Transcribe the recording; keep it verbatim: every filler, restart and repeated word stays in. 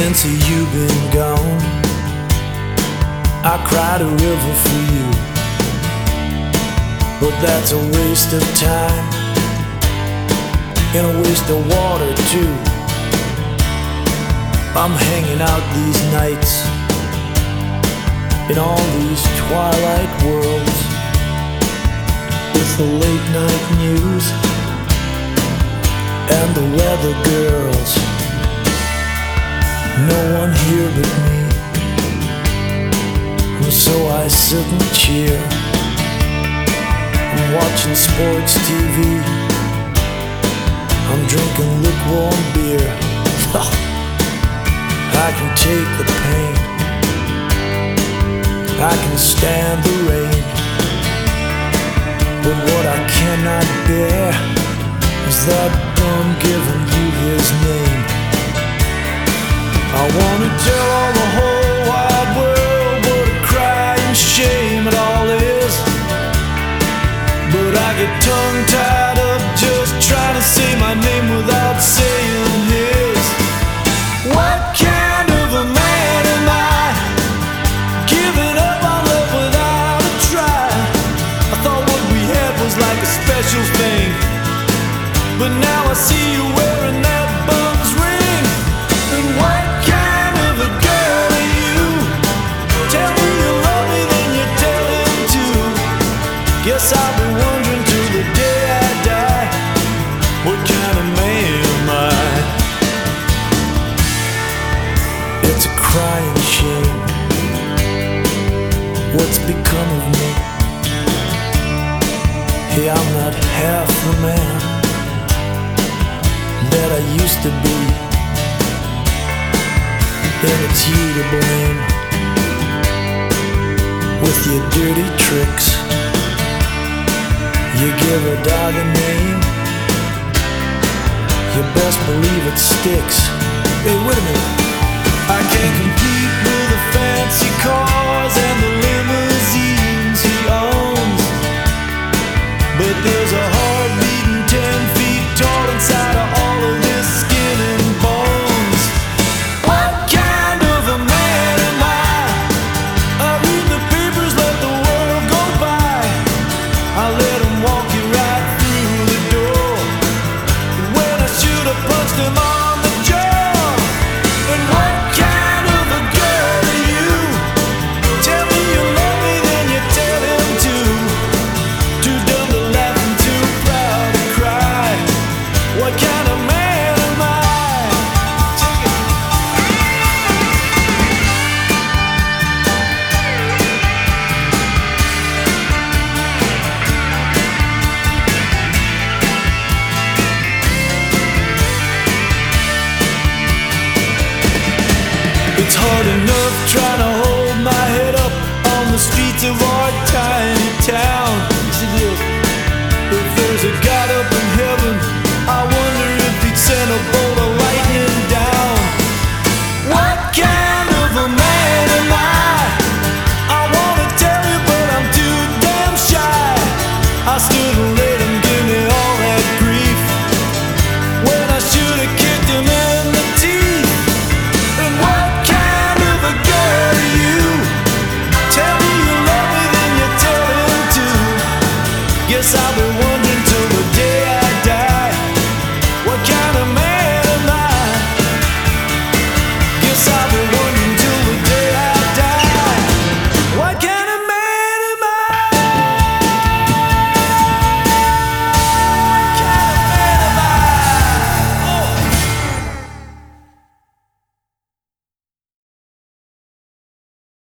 Since you've been gone, I cried a river for you, but that's a waste of time and a waste of water too. I'm hanging out these nights in all these twilight worlds with the late night news and the weather girls. No one here but me, and so I sit and cheer. I'm watching sports T V, I'm drinking lukewarm beer. I can take the pain, I can stand the rain, but what I cannot bear is that bum giving you his name. I wanna tell all the whole wide world what a crying shame it all is, but I get tongue-tied up just trying to say my name without saying his. What kind of a man am I, giving up on love without a try? I thought what we had was like a special thing, but now I see you wearing that bum's ring. And what kind of a girl are you? Tell me you love me, then you tell him too. Guess I'll be wondering till the day I die, what kind of man am I? It's a crying shame, what's become of me? Hey, I'm not half the man that I used to be, and it's you to blame with your dirty tricks. You give a dog a name, you best believe it sticks. Hey, wait a minute. I can't compete with the fancy cars and the limousines he owns, but there's a heart beating ten feet tall inside of all of this skin and bones. What kind of a man am I? I read the papers, let the world go by. I let him walk you right through the door when I should have punched him on the jaw. And what kind of a girl are you? Tell me you love me, then you tell him too. Too dumb to laugh and too proud to cry. What kind of man am I? Take it. It's hard enough trying to hold my head up on the streets of our tiny town. Yes, it is. If there's a God up in heaven, I wonder if he'd send a bolt of lightning down. What kind of a man am I? I wanna tell you, but I'm too damn shy. I stood and let him give me all that grief when I should have kicked him in the teeth. And what kind of a girl are you? Tell me you love me, then you tell him too. Guess I'll be one